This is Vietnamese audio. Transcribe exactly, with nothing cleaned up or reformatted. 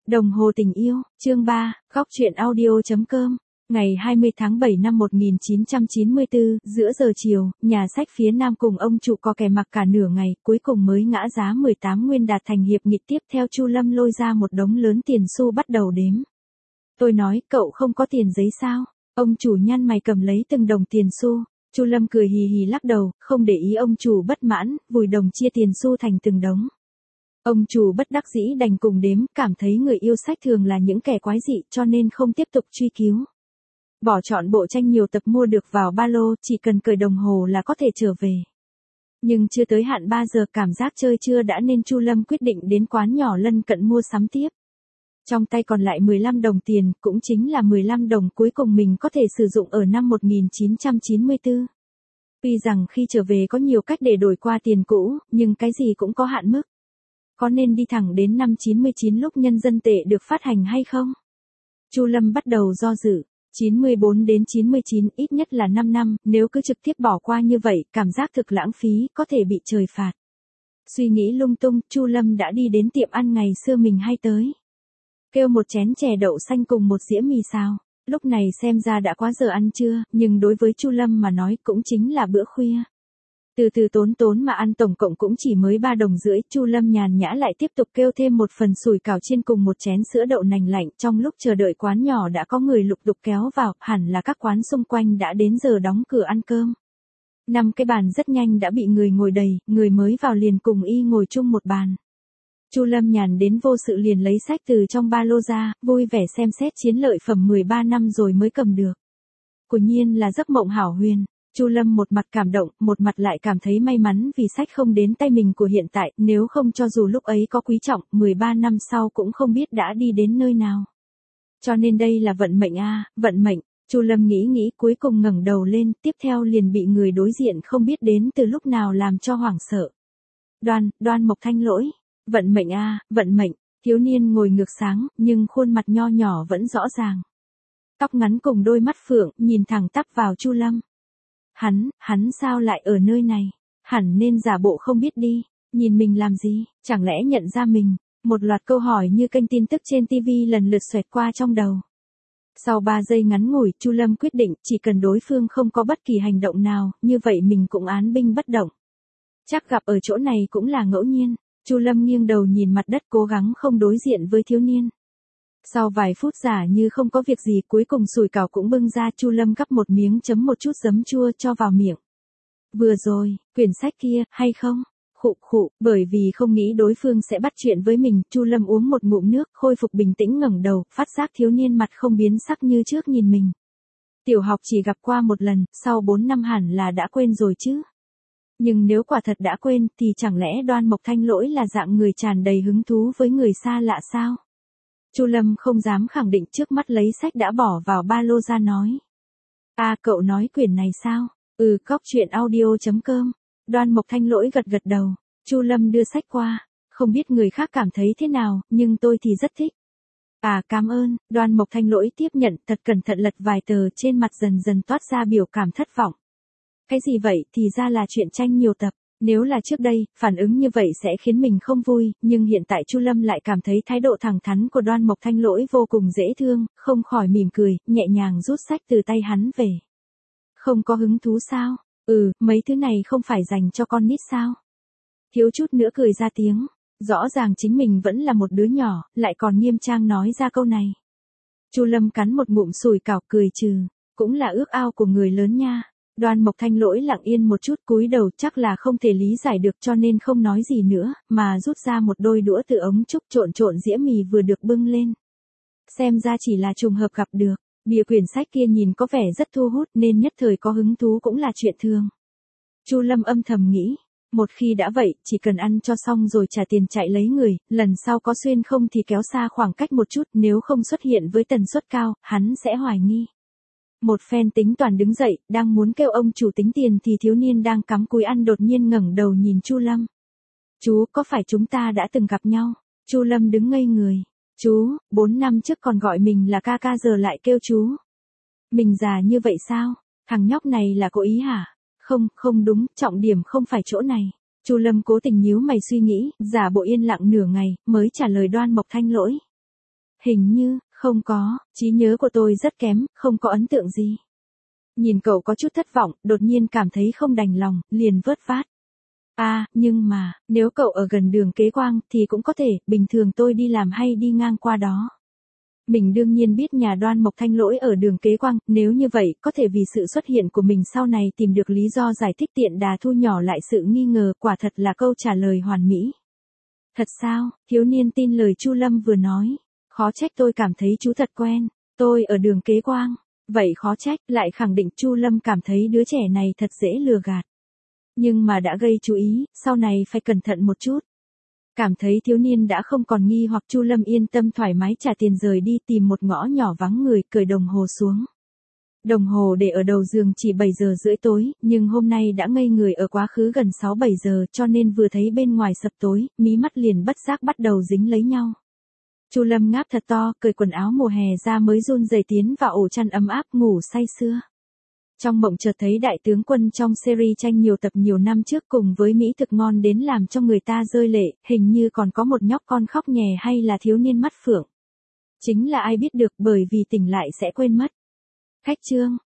Đồng hồ tình yêu, chương ba, góc truyện audio.com. Ngày hai mươi tháng bảy năm một nghìn chín trăm chín mươi tư, giữa giờ chiều, nhà sách phía Nam cùng ông chủ có kẻ mặc cả nửa ngày, cuối cùng mới ngã giá mười tám nguyên đạt thành hiệp nghị. Tiếp theo Chu Lâm lôi ra một đống lớn tiền xu bắt đầu đếm. Tôi nói, cậu không có tiền giấy sao? Ông chủ nhăn mày cầm lấy từng đồng tiền xu. Chu Lâm cười hì hì lắc đầu, không để ý ông chủ bất mãn, vùi đồng chia tiền xu thành từng đống. Ông chủ bất đắc dĩ đành cùng đếm, cảm thấy người yêu sách thường là những kẻ quái dị cho nên không tiếp tục truy cứu. Bỏ chọn bộ tranh nhiều tập mua được vào ba lô, chỉ cần cởi đồng hồ là có thể trở về. Nhưng chưa tới hạn ba giờ cảm giác chơi chưa đã nên Chu Lâm quyết định đến quán nhỏ lân cận mua sắm tiếp. Trong tay còn lại mười lăm đồng tiền, cũng chính là mười lăm đồng cuối cùng mình có thể sử dụng ở năm một nghìn chín trăm chín mươi tư. Tuy rằng khi trở về có nhiều cách để đổi qua tiền cũ, nhưng cái gì cũng có hạn mức. Có nên đi thẳng đến năm chín mươi chín lúc nhân dân tệ được phát hành hay không? Chu Lâm bắt đầu do dự. chín mươi bốn đến chín mươi chín ít nhất là năm năm, nếu cứ trực tiếp bỏ qua như vậy, cảm giác thực lãng phí, có thể bị trời phạt. Suy nghĩ lung tung, Chu Lâm đã đi đến tiệm ăn ngày xưa mình hay tới. Kêu một chén chè đậu xanh cùng một dĩa mì xào. Lúc này xem ra đã quá giờ ăn trưa, nhưng đối với Chu Lâm mà nói cũng chính là bữa khuya. Từ từ tốn tốn mà ăn tổng cộng cũng chỉ mới ba đồng rưỡi, Chu Lâm nhàn nhã lại tiếp tục kêu thêm một phần sủi cảo chiên cùng một chén sữa đậu nành lạnh. Trong lúc chờ đợi quán nhỏ đã có người lục tục kéo vào, hẳn là các quán xung quanh đã đến giờ đóng cửa ăn cơm. Năm cái bàn rất nhanh đã bị người ngồi đầy, người mới vào liền cùng y ngồi chung một bàn. Chu Lâm nhàn đến vô sự liền lấy sách từ trong ba lô ra, vui vẻ xem xét chiến lợi phẩm mười ba năm rồi mới cầm được. Quả nhiên là giấc mộng hảo huyền. Chu Lâm một mặt cảm động, một mặt lại cảm thấy may mắn vì sách không đến tay mình của hiện tại, nếu không cho dù lúc ấy có quý trọng, mười ba năm sau cũng không biết đã đi đến nơi nào. Cho nên đây là vận mệnh a, à, vận mệnh. Chu Lâm nghĩ nghĩ cuối cùng ngẩng đầu lên, tiếp theo liền bị người đối diện không biết đến từ lúc nào làm cho hoảng sợ. Đoan, Đoan Mộc Thanh Lỗi. Vận mệnh a, à, vận mệnh. Thiếu niên ngồi ngược sáng, nhưng khuôn mặt nho nhỏ vẫn rõ ràng. Tóc ngắn cùng đôi mắt phượng, nhìn thẳng tắp vào Chu Lâm. Hắn, hắn sao lại ở nơi này? Hẳn nên giả bộ không biết đi. Nhìn mình làm gì? Chẳng lẽ nhận ra mình? Một loạt câu hỏi như kênh tin tức trên ti vi lần lượt xoẹt qua trong đầu. Sau ba giây ngắn ngủi, Chu Lâm quyết định chỉ cần đối phương không có bất kỳ hành động nào, như vậy mình cũng án binh bất động. Chắc gặp ở chỗ này cũng là ngẫu nhiên. Chu Lâm nghiêng đầu nhìn mặt đất cố gắng không đối diện với thiếu niên. Sau vài phút giả như không có việc gì cuối cùng sủi cảo cũng bưng ra, Chu Lâm gắp một miếng chấm một chút giấm chua cho vào miệng. Vừa rồi, quyển sách kia, hay không? Khụ khụ, bởi vì không nghĩ đối phương sẽ bắt chuyện với mình, Chu Lâm uống một ngụm nước, khôi phục bình tĩnh ngẩng đầu, phát giác thiếu niên mặt không biến sắc như trước nhìn mình. Tiểu học chỉ gặp qua một lần, sau bốn năm hẳn là đã quên rồi chứ. Nhưng nếu quả thật đã quên, thì chẳng lẽ Đoan Mộc Thanh Lỗi là dạng người tràn đầy hứng thú với người xa lạ sao? Chu Lâm không dám khẳng định, trước mắt lấy sách đã bỏ vào ba lô ra nói. À, cậu nói quyển này sao? Ừ, góc truyện audio.com. Đoan Mộc Thanh Lỗi gật gật đầu. Chu Lâm đưa sách qua. Không biết người khác cảm thấy thế nào, nhưng tôi thì rất thích. À, cảm ơn. Đoan Mộc Thanh Lỗi tiếp nhận, thật cẩn thận lật vài tờ, trên mặt dần dần toát ra biểu cảm thất vọng. Cái gì vậy, thì ra là truyện tranh nhiều tập. Nếu là trước đây, phản ứng như vậy sẽ khiến mình không vui, nhưng hiện tại Chu Lâm lại cảm thấy thái độ thẳng thắn của Đoan Mộc Thanh Lỗi vô cùng dễ thương, không khỏi mỉm cười, nhẹ nhàng rút sách từ tay hắn về. Không có hứng thú sao? Ừ, mấy thứ này không phải dành cho con nít sao? Thiếu chút nữa cười ra tiếng, rõ ràng chính mình vẫn là một đứa nhỏ, lại còn nghiêm trang nói ra câu này. Chu Lâm cắn một ngụm sủi cảo cười trừ, cũng là ước ao của người lớn nha. Đoan Mộc Thanh Lỗi lặng yên một chút cúi đầu, chắc là không thể lý giải được cho nên không nói gì nữa, mà rút ra một đôi đũa từ ống trúc trộn trộn dĩa mì vừa được bưng lên. Xem ra chỉ là trùng hợp gặp được, bìa quyển sách kia nhìn có vẻ rất thu hút nên nhất thời có hứng thú cũng là chuyện thường. Chu Lâm âm thầm nghĩ, một khi đã vậy, chỉ cần ăn cho xong rồi trả tiền chạy lấy người, lần sau có xuyên không thì kéo xa khoảng cách một chút, nếu không xuất hiện với tần suất cao, hắn sẽ hoài nghi. Một phen tính toàn đứng dậy, đang muốn kêu ông chủ tính tiền thì thiếu niên đang cắm cúi ăn đột nhiên ngẩng đầu nhìn Chu Lâm. Chú, có phải chúng ta đã từng gặp nhau? Chu Lâm đứng ngây người. Chú, bốn năm trước còn gọi mình là ca ca giờ lại kêu chú. Mình già như vậy sao? Thằng nhóc này là cố ý hả? Không, không đúng, trọng điểm không phải chỗ này. Chu Lâm cố tình nhíu mày suy nghĩ, giả bộ yên lặng nửa ngày, mới trả lời Đoan Mộc Thanh Lỗi. Hình như, không có, trí nhớ của tôi rất kém, không có ấn tượng gì. Nhìn cậu có chút thất vọng, đột nhiên cảm thấy không đành lòng, liền vớt vát. À, nhưng mà, nếu cậu ở gần đường Kế Quang thì cũng có thể, bình thường tôi đi làm hay đi ngang qua đó. Mình đương nhiên biết nhà Đoan Mộc Thanh lỗi ở đường Kế Quang, nếu như vậy, có thể vì sự xuất hiện của mình sau này tìm được lý do giải thích tiện đà thu nhỏ lại sự nghi ngờ, quả thật là câu trả lời hoàn mỹ. Thật sao, thiếu niên tin lời Chu Lâm vừa nói. Khó trách tôi cảm thấy chú thật quen, tôi ở đường Kế Quang. Vậy khó trách, lại khẳng định Chu Lâm cảm thấy đứa trẻ này thật dễ lừa gạt. Nhưng mà đã gây chú ý, sau này phải cẩn thận một chút. Cảm thấy thiếu niên đã không còn nghi hoặc Chu Lâm yên tâm thoải mái trả tiền rời đi tìm một ngõ nhỏ vắng người, cởi đồng hồ xuống. Đồng hồ để ở đầu giường chỉ bảy giờ rưỡi tối, nhưng hôm nay đã ngây người ở quá khứ gần sáu bảy giờ cho nên vừa thấy bên ngoài sập tối, mí mắt liền bất giác bắt đầu dính lấy nhau. Chu Lâm ngáp thật to, cởi quần áo mùa hè ra mới run rẩy tiến vào ổ chăn ấm áp ngủ say sưa. Trong mộng chợt thấy đại tướng Quân trong series tranh nhiều tập nhiều năm trước cùng với mỹ thực ngon đến làm cho người ta rơi lệ, hình như còn có một nhóc con khóc nhè hay là thiếu niên mắt phượng. Chính là ai biết được bởi vì tỉnh lại sẽ quên mất. Khách trương,